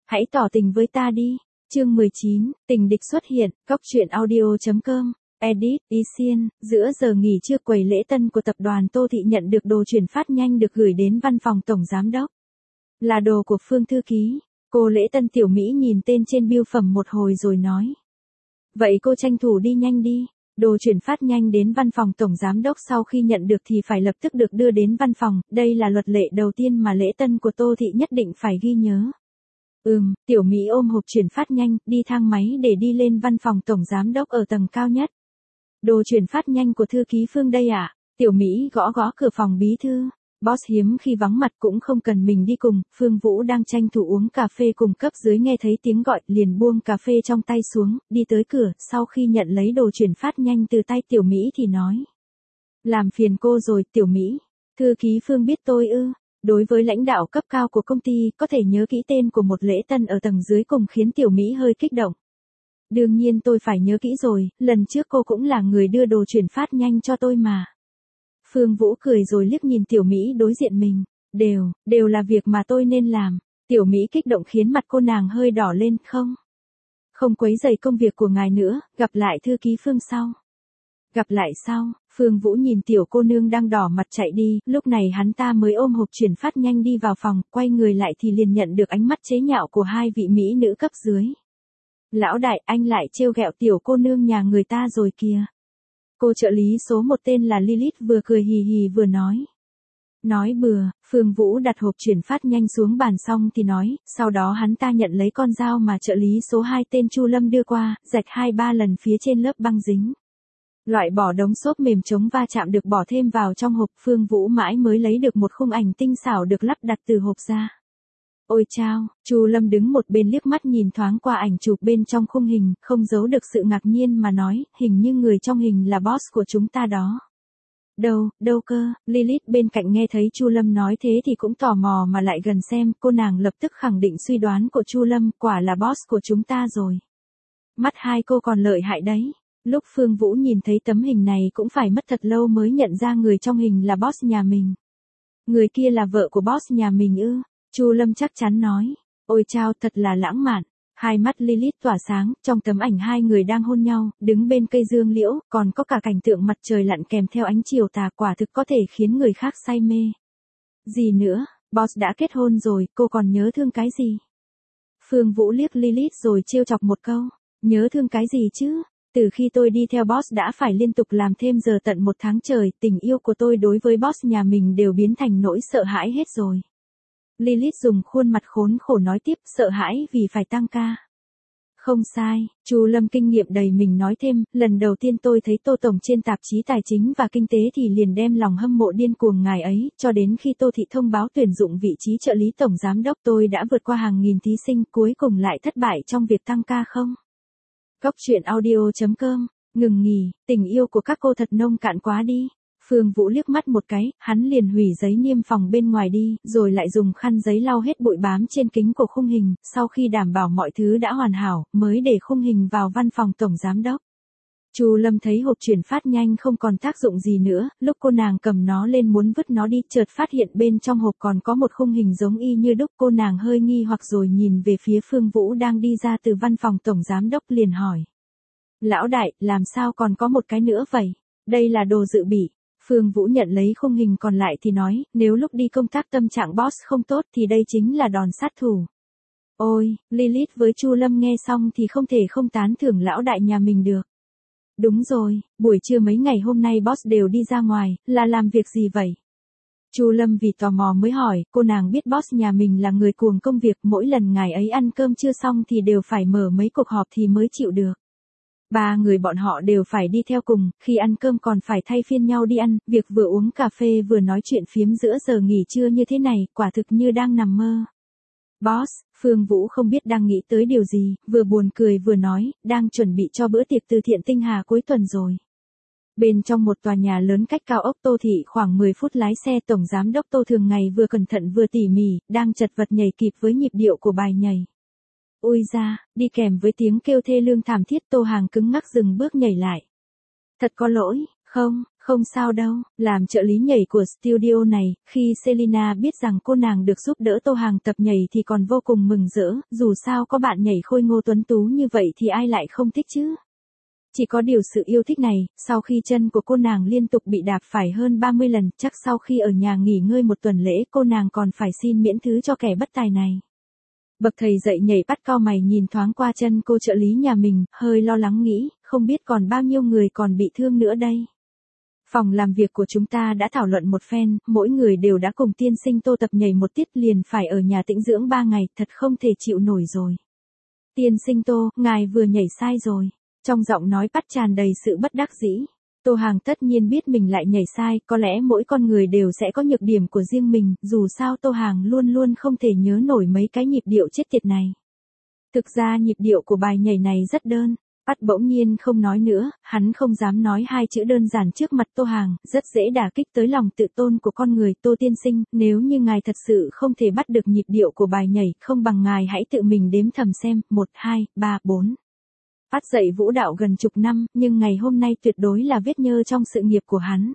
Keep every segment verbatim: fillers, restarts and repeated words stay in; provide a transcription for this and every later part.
Hãy tỏ tình với ta đi. Chương mười chín, tình địch xuất hiện, góc truyện audio chấm com. Edit, Ý Xiên, giữa giờ nghỉ trưa quầy lễ tân của tập đoàn Tô Thị nhận được đồ chuyển phát nhanh được gửi đến văn phòng tổng giám đốc. Là đồ của Phương thư ký. Cô lễ tân Tiểu Mỹ nhìn tên trên bưu phẩm một hồi rồi nói. Vậy cô tranh thủ đi nhanh đi. Đồ chuyển phát nhanh đến văn phòng tổng giám đốc sau khi nhận được thì phải lập tức được đưa đến văn phòng, đây là luật lệ đầu tiên mà lễ tân của Tô Thị nhất định phải ghi nhớ. Ừm, Tiểu Mỹ ôm hộp chuyển phát nhanh, đi thang máy để đi lên văn phòng tổng giám đốc ở tầng cao nhất. Đồ chuyển phát nhanh của thư ký Phương đây ạ. À? Tiểu Mỹ gõ gõ cửa phòng bí thư. Boss hiếm khi vắng mặt cũng không cần mình đi cùng, Phương Vũ đang tranh thủ uống cà phê cùng cấp dưới nghe thấy tiếng gọi liền buông cà phê trong tay xuống, đi tới cửa, sau khi nhận lấy đồ chuyển phát nhanh từ tay Tiểu Mỹ thì nói. Làm phiền cô rồi, Tiểu Mỹ. Thư ký Phương biết tôi ư. Đối với lãnh đạo cấp cao của công ty, có thể nhớ kỹ tên của một lễ tân ở tầng dưới cùng khiến Tiểu Mỹ hơi kích động. Đương nhiên tôi phải nhớ kỹ rồi, lần trước cô cũng là người đưa đồ chuyển phát nhanh cho tôi mà. Phương Vũ cười rồi liếc nhìn Tiểu Mỹ đối diện mình. Đều, đều là việc mà tôi nên làm. Tiểu Mỹ kích động khiến mặt cô nàng hơi đỏ lên, không? Không quấy rầy công việc của ngài nữa, gặp lại thư ký Phương sau. Gặp lại sau, Phương Vũ nhìn tiểu cô nương đang đỏ mặt chạy đi, lúc này hắn ta mới ôm hộp chuyển phát nhanh đi vào phòng, quay người lại thì liền nhận được ánh mắt chế nhạo của hai vị mỹ nữ cấp dưới. Lão đại, anh lại trêu ghẹo tiểu cô nương nhà người ta rồi kìa. Cô trợ lý số một tên là Lilith vừa cười hì hì vừa nói. Nói bừa, Phương Vũ đặt hộp chuyển phát nhanh xuống bàn xong thì nói, sau đó hắn ta nhận lấy con dao mà trợ lý số hai tên Chu Lâm đưa qua, rạch hai ba lần phía trên lớp băng dính. Loại bỏ đống xốp mềm chống va chạm được bỏ thêm vào trong hộp, Phương Vũ mãi mới lấy được một khung ảnh tinh xảo được lắp đặt từ hộp ra. Ôi chao, Chu Lâm đứng một bên liếc mắt nhìn thoáng qua ảnh chụp bên trong khung hình, không giấu được sự ngạc nhiên mà nói, hình như người trong hình là boss của chúng ta đó. Đâu, đâu cơ, Lilith bên cạnh nghe thấy Chu Lâm nói thế thì cũng tò mò mà lại gần xem, cô nàng lập tức khẳng định suy đoán của Chu Lâm, quả là boss của chúng ta rồi. Mắt hai cô còn lợi hại đấy. Lúc Phương Vũ nhìn thấy tấm hình này cũng phải mất thật lâu mới nhận ra người trong hình là boss nhà mình. Người kia là vợ của boss nhà mình ư? Chu Lâm chắc chắn nói. Ôi chao, thật là lãng mạn. Hai mắt Lilith tỏa sáng, trong tấm ảnh hai người đang hôn nhau, đứng bên cây dương liễu, còn có cả cảnh tượng mặt trời lặn kèm theo ánh chiều tà, quả thực có thể khiến người khác say mê. Gì nữa, boss đã kết hôn rồi, cô còn nhớ thương cái gì? Phương Vũ liếc Lilith rồi trêu chọc một câu. Nhớ thương cái gì chứ? Từ khi tôi đi theo boss đã phải liên tục làm thêm giờ tận một tháng trời, tình yêu của tôi đối với boss nhà mình đều biến thành nỗi sợ hãi hết rồi. Lilith dùng khuôn mặt khốn khổ nói tiếp, sợ hãi vì phải tăng ca. Không sai, Chu Lâm kinh nghiệm đầy mình nói thêm, lần đầu tiên tôi thấy Tô Tổng trên tạp chí Tài chính và Kinh tế thì liền đem lòng hâm mộ điên cuồng ngài ấy, cho đến khi Tô Thị thông báo tuyển dụng vị trí trợ lý tổng giám đốc tôi đã vượt qua hàng nghìn thí sinh, cuối cùng lại thất bại trong việc tăng ca không? Góc truyện audio chấm com, ngừng nghỉ, tình yêu của các cô thật nông cạn quá đi. Phương Vũ liếc mắt một cái, hắn liền hủy giấy niêm phòng bên ngoài đi, rồi lại dùng khăn giấy lau hết bụi bám trên kính của khung hình, sau khi đảm bảo mọi thứ đã hoàn hảo, mới để khung hình vào văn phòng tổng giám đốc. Chu Lâm thấy hộp chuyển phát nhanh không còn tác dụng gì nữa, lúc cô nàng cầm nó lên muốn vứt nó đi, chợt phát hiện bên trong hộp còn có một khung hình giống y như đúc, cô nàng hơi nghi hoặc rồi nhìn về phía Phương Vũ đang đi ra từ văn phòng tổng giám đốc liền hỏi. Lão đại, làm sao còn có một cái nữa vậy? Đây là đồ dự bị. Phương Vũ nhận lấy khung hình còn lại thì nói, nếu lúc đi công tác tâm trạng boss không tốt thì đây chính là đòn sát thủ. Ôi, Lilith với Chu Lâm nghe xong thì không thể không tán thưởng lão đại nhà mình được. Đúng rồi, buổi trưa mấy ngày hôm nay boss đều đi ra ngoài, là làm việc gì vậy? Chu Lâm vì tò mò mới hỏi, cô nàng biết boss nhà mình là người cuồng công việc, mỗi lần ngài ấy ăn cơm chưa xong thì đều phải mở mấy cuộc họp thì mới chịu được. Ba người bọn họ đều phải đi theo cùng, khi ăn cơm còn phải thay phiên nhau đi ăn, việc vừa uống cà phê vừa nói chuyện phiếm giữa giờ nghỉ trưa như thế này, quả thực như đang nằm mơ. Boss, Phương Vũ không biết đang nghĩ tới điều gì, vừa buồn cười vừa nói, đang chuẩn bị cho bữa tiệc từ thiện tinh hà cuối tuần rồi. Bên trong một tòa nhà lớn cách cao ốc Tô Thị khoảng mười phút lái xe, tổng giám đốc Tô thường ngày vừa cẩn thận vừa tỉ mỉ, đang chật vật nhảy kịp với nhịp điệu của bài nhảy. Ui da, đi kèm với tiếng kêu thê lương thảm thiết, Tô Hàng cứng ngắc dừng bước nhảy lại. Thật có lỗi, không, Không sao đâu, làm trợ lý nhảy của studio này, khi Selina biết rằng cô nàng được giúp đỡ Tô Hàng tập nhảy thì còn vô cùng mừng rỡ, dù sao có bạn nhảy khôi ngô tuấn tú như vậy thì ai lại không thích chứ. Chỉ có điều sự yêu thích này, sau khi chân của cô nàng liên tục bị đạp phải hơn ba mươi lần, chắc sau khi ở nhà nghỉ ngơi một tuần lễ cô nàng còn phải xin miễn thứ cho kẻ bất tài này. Bậc thầy dạy nhảy bắt cau mày nhìn thoáng qua chân cô trợ lý nhà mình, hơi lo lắng nghĩ, không biết còn bao nhiêu người còn bị thương nữa đây. Phòng làm việc của chúng ta đã thảo luận một phen, mỗi người đều đã cùng tiên sinh Tô tập nhảy một tiết liền phải ở nhà tĩnh dưỡng ba ngày, thật không thể chịu nổi rồi. Tiên sinh Tô, ngài vừa nhảy sai rồi. Trong giọng nói bắt tràn đầy sự bất đắc dĩ. Tô Hàng tất nhiên biết mình lại nhảy sai, có lẽ mỗi con người đều sẽ có nhược điểm của riêng mình, dù sao Tô Hàng luôn luôn không thể nhớ nổi mấy cái nhịp điệu chết tiệt này. Thực ra nhịp điệu của bài nhảy này rất đơn. Bắt bỗng nhiên không nói nữa, hắn không dám nói hai chữ đơn giản trước mặt Tô Hàng, rất dễ đả kích tới lòng tự tôn của con người. Tô tiên sinh, nếu như ngài thật sự không thể bắt được nhịp điệu của bài nhảy, không bằng ngài hãy tự mình đếm thầm xem, một, hai, ba, bốn. Bắt dạy vũ đạo gần chục năm, nhưng ngày hôm nay tuyệt đối là vết nhơ trong sự nghiệp của hắn.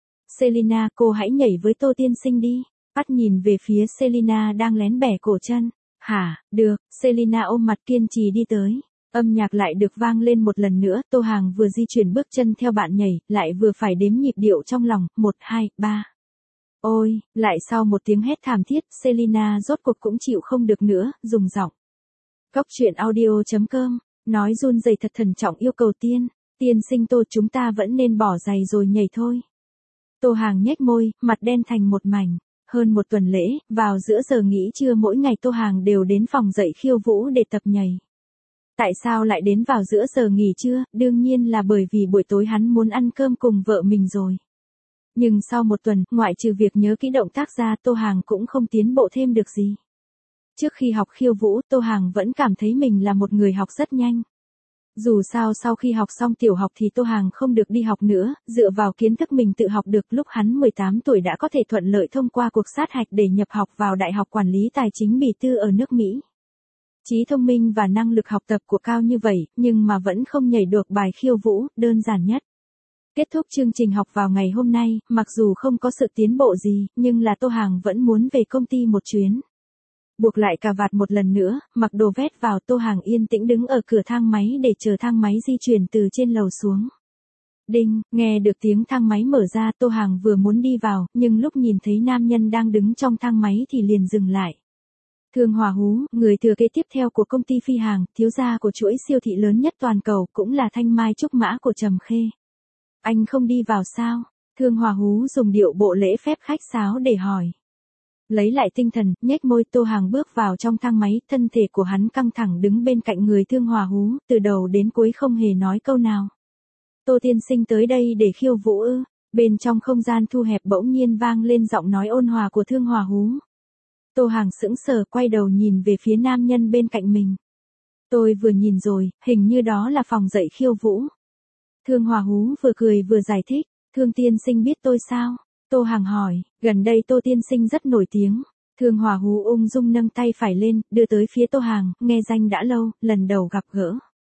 Selina, cô hãy nhảy với Tô tiên sinh đi. Bắt nhìn về phía Selina đang lén bẻ cổ chân. Hả, được, Selina ôm mặt kiên trì đi tới. Âm nhạc lại được vang lên một lần nữa, Tô Hàng vừa di chuyển bước chân theo bạn nhảy, lại vừa phải đếm nhịp điệu trong lòng, một, hai, ba. Ôi, lại sau một tiếng hét thảm thiết, Selina rốt cuộc cũng chịu không được nữa, dùng giọng. Cóc truyện audio chấm com, nói run rẩy thật thận trọng yêu cầu tiên, tiên sinh Tô chúng ta vẫn nên bỏ giày rồi nhảy thôi. Tô Hàng nhếch môi, mặt đen thành một mảnh. Hơn một tuần lễ, vào giữa giờ nghỉ trưa mỗi ngày Tô Hàng đều đến phòng dạy khiêu vũ để tập nhảy. Tại sao lại đến vào giữa giờ nghỉ trưa, đương nhiên là bởi vì buổi tối hắn muốn ăn cơm cùng vợ mình rồi. Nhưng sau một tuần, ngoại trừ việc nhớ kỹ động tác ra, Tô Hàng cũng không tiến bộ thêm được gì. Trước khi học khiêu vũ, Tô Hàng vẫn cảm thấy mình là một người học rất nhanh. Dù sao sau khi học xong tiểu học thì Tô Hàng không được đi học nữa, dựa vào kiến thức mình tự học được lúc hắn mười tám tuổi đã có thể thuận lợi thông qua cuộc sát hạch để nhập học vào Đại học Quản lý Tài chính Bỉ Tư ở nước Mỹ. Trí thông minh và năng lực học tập của cao như vậy, nhưng mà vẫn không nhảy được bài khiêu vũ, đơn giản nhất. Kết thúc chương trình học vào ngày hôm nay, mặc dù không có sự tiến bộ gì, nhưng là Tô Hàng vẫn muốn về công ty một chuyến. Buộc lại cà vạt một lần nữa, mặc đồ vét vào, Tô Hàng yên tĩnh đứng ở cửa thang máy để chờ thang máy di chuyển từ trên lầu xuống. Đinh, nghe được tiếng thang máy mở ra, Tô Hàng vừa muốn đi vào, nhưng lúc nhìn thấy nam nhân đang đứng trong thang máy thì liền dừng lại. Thương Hòa Hú, người thừa kế tiếp theo của công ty Phi Hàng, thiếu gia của chuỗi siêu thị lớn nhất toàn cầu, cũng là thanh mai trúc mã của Trầm Khê. Anh không đi vào sao? Thương Hòa Hú dùng điệu bộ lễ phép khách sáo để hỏi. Lấy lại tinh thần, nhếch môi, Tô Hàng bước vào trong thang máy, thân thể của hắn căng thẳng đứng bên cạnh người Thương Hòa Hú, từ đầu đến cuối không hề nói câu nào. Tô tiên sinh tới đây để khiêu vũ ư? Bên trong không gian thu hẹp bỗng nhiên vang lên giọng nói ôn hòa của Thương Hòa Hú. Tô Hàng sững sờ quay đầu nhìn về phía nam nhân bên cạnh mình. Tôi vừa nhìn rồi, hình như đó là phòng dạy khiêu vũ. Thương Hòa Hú vừa cười vừa giải thích, Thương tiên sinh biết tôi sao? Tô Hàng hỏi, gần đây Tô tiên sinh rất nổi tiếng. Thương Hòa Hú ung dung nâng tay phải lên, đưa tới phía Tô Hàng, nghe danh đã lâu, lần đầu gặp gỡ.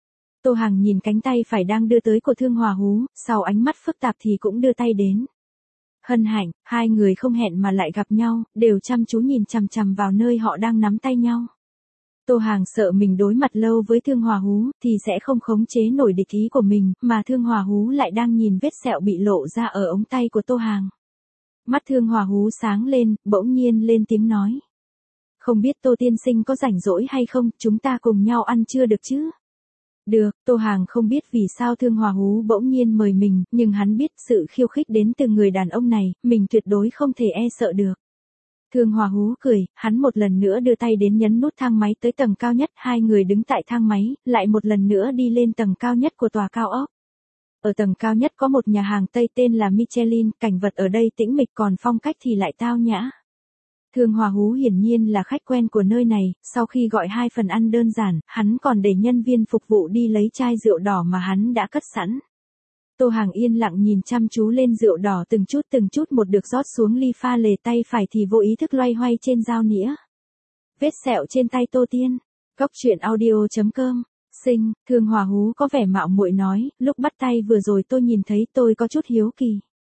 Tô Hàng nhìn cánh tay phải đang đưa tới của Thương Hòa Hú, sau ánh mắt phức tạp thì cũng đưa tay đến. Hân hạnh, hai người không hẹn mà lại gặp nhau, đều chăm chú nhìn chằm chằm vào nơi họ đang nắm tay nhau. Tô Hàng sợ mình đối mặt lâu với Thương Hòa Hú, thì sẽ không khống chế nổi địch ý của mình, mà Thương Hòa Hú lại đang nhìn vết sẹo bị lộ ra ở ống tay của Tô Hàng. Mắt Thương Hòa Hú sáng lên, bỗng nhiên lên tiếng nói. Không biết Tô tiên sinh có rảnh rỗi hay không, chúng ta cùng nhau ăn trưa được chứ? Được, Tô Hàng không biết vì sao Thương Hòa Hú bỗng nhiên mời mình, nhưng hắn biết sự khiêu khích đến từ người đàn ông này, mình tuyệt đối không thể e sợ được. Thương Hòa Hú cười, hắn một lần nữa đưa tay đến nhấn nút thang máy tới tầng cao nhất, hai người đứng tại thang máy, lại một lần nữa đi lên tầng cao nhất của tòa cao ốc. Ở tầng cao nhất có một nhà hàng Tây tên là Michelin, cảnh vật ở đây tĩnh mịch còn phong cách thì lại tao nhã. Thương Hòa Hú hiển nhiên là khách quen của nơi này, sau khi gọi hai phần ăn đơn giản, hắn còn để nhân viên phục vụ đi lấy chai rượu đỏ mà hắn đã cất sẵn. Tô Hàng yên lặng nhìn chăm chú lên rượu đỏ từng chút từng chút một được rót xuống ly pha lề, tay phải thì vô ý thức loay hoay trên dao nĩa. Vết sẹo trên tay Tô Tiên. Cóc truyện audio chấm com. Sinh, Thương Hòa Hú có vẻ mạo muội nói, lúc bắt tay vừa rồi tôi nhìn thấy tôi có chút hiếu kỳ.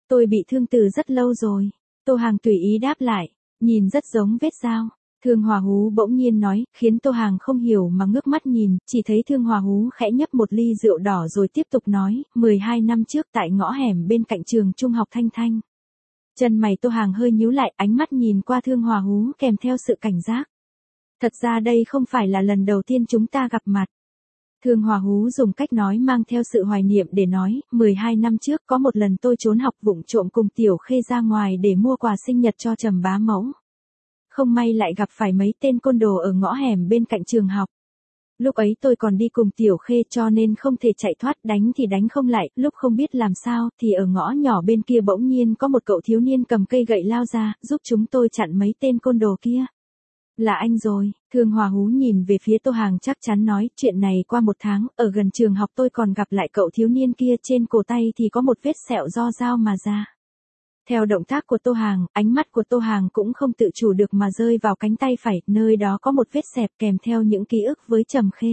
Tôi bị thương từ rất lâu rồi. Tô Hàng tùy ý đáp lại, nhìn rất giống vết dao. Thương Hòa Hú bỗng nhiên nói, khiến Tô Hàng không hiểu mà ngước mắt nhìn, chỉ thấy Thương Hòa Hú khẽ nhấp một ly rượu đỏ rồi tiếp tục nói, mười hai năm trước tại ngõ hẻm bên cạnh trường trung học Thanh Thanh. Chân mày Tô Hàng hơi nhíu lại, ánh mắt nhìn qua Thương Hòa Hú kèm theo sự cảnh giác. Thật ra đây không phải là lần đầu tiên chúng ta gặp mặt. Thương Hòa Hú dùng cách nói mang theo sự hoài niệm để nói, mười hai năm trước có một lần tôi trốn học vụng trộm cùng Tiểu Khê ra ngoài để mua quà sinh nhật cho Trầm bá mẫu. Không may lại gặp phải mấy tên côn đồ ở ngõ hẻm bên cạnh trường học. Lúc ấy tôi còn đi cùng Tiểu Khê cho nên không thể chạy thoát, đánh thì đánh không lại, lúc không biết làm sao thì ở ngõ nhỏ bên kia bỗng nhiên có một cậu thiếu niên cầm cây gậy lao ra, giúp chúng tôi chặn mấy tên côn đồ kia. Là anh rồi, Thương Hòa Hú nhìn về phía Tô Hàng chắc chắn nói, chuyện này qua một tháng, ở gần trường học tôi còn gặp lại cậu thiếu niên kia, trên cổ tay thì có một vết sẹo do dao mà ra. Theo động tác của Tô Hàng, ánh mắt của Tô Hàng cũng không tự chủ được mà rơi vào cánh tay phải, nơi đó có một vết xẹp kèm theo những ký ức với Trầm Khê.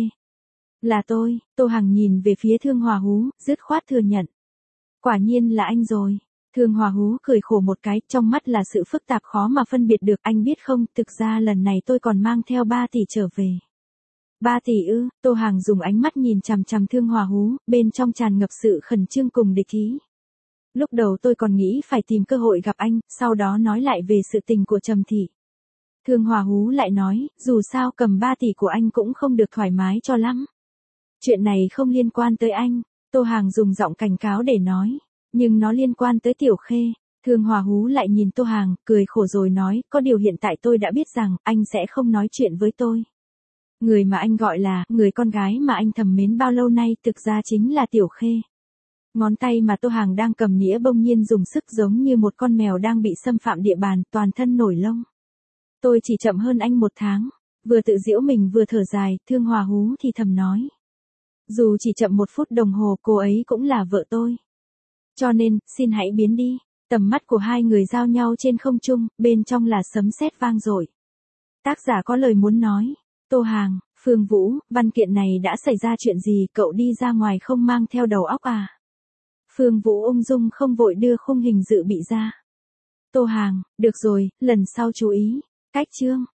Là tôi, Tô Hàng nhìn về phía Thương Hòa Hú, dứt khoát thừa nhận. Quả nhiên là anh rồi. Thương Hòa Hú cười khổ một cái, trong mắt là sự phức tạp khó mà phân biệt được, anh biết không, thực ra lần này tôi còn mang theo ba tỷ trở về. Ba tỷ ư? Tô Hàng dùng ánh mắt nhìn chằm chằm Thương Hòa Hú, bên trong tràn ngập sự khẩn trương cùng địch ý. Lúc đầu tôi còn nghĩ phải tìm cơ hội gặp anh, sau đó nói lại về sự tình của Trầm thị. Thương Hòa Hú lại nói, dù sao cầm ba tỷ của anh cũng không được thoải mái cho lắm. Chuyện này không liên quan tới anh, Tô Hàng dùng giọng cảnh cáo để nói, nhưng nó liên quan tới Tiểu Khê. Thương Hòa Hú lại nhìn Tô Hàng, cười khổ rồi nói, có điều hiện tại tôi đã biết rằng, anh sẽ không nói chuyện với tôi. Người mà anh gọi là, người con gái mà anh thầm mến bao lâu nay thực ra chính là Tiểu Khê. Ngón tay mà Tô Hàng đang cầm nĩa bỗng nhiên dùng sức giống như một con mèo đang bị xâm phạm địa bàn, toàn thân nổi lông. Tôi chỉ chậm hơn anh một tháng, vừa tự giễu mình vừa thở dài, Thương Hòa Hú thì thầm nói. Dù chỉ chậm một phút đồng hồ cô ấy cũng là vợ tôi. Cho nên, xin hãy biến đi. Tầm mắt của hai người giao nhau trên không trung, bên trong là sấm sét vang dội. Tác giả có lời muốn nói. Tô Hàng, Phương Vũ, văn kiện này đã xảy ra chuyện gì, cậu đi ra ngoài không mang theo đầu óc à? Phương Vũ ung dung không vội đưa khung hình dự bị ra. Tô Hàng, được rồi, lần sau chú ý. Cách chương.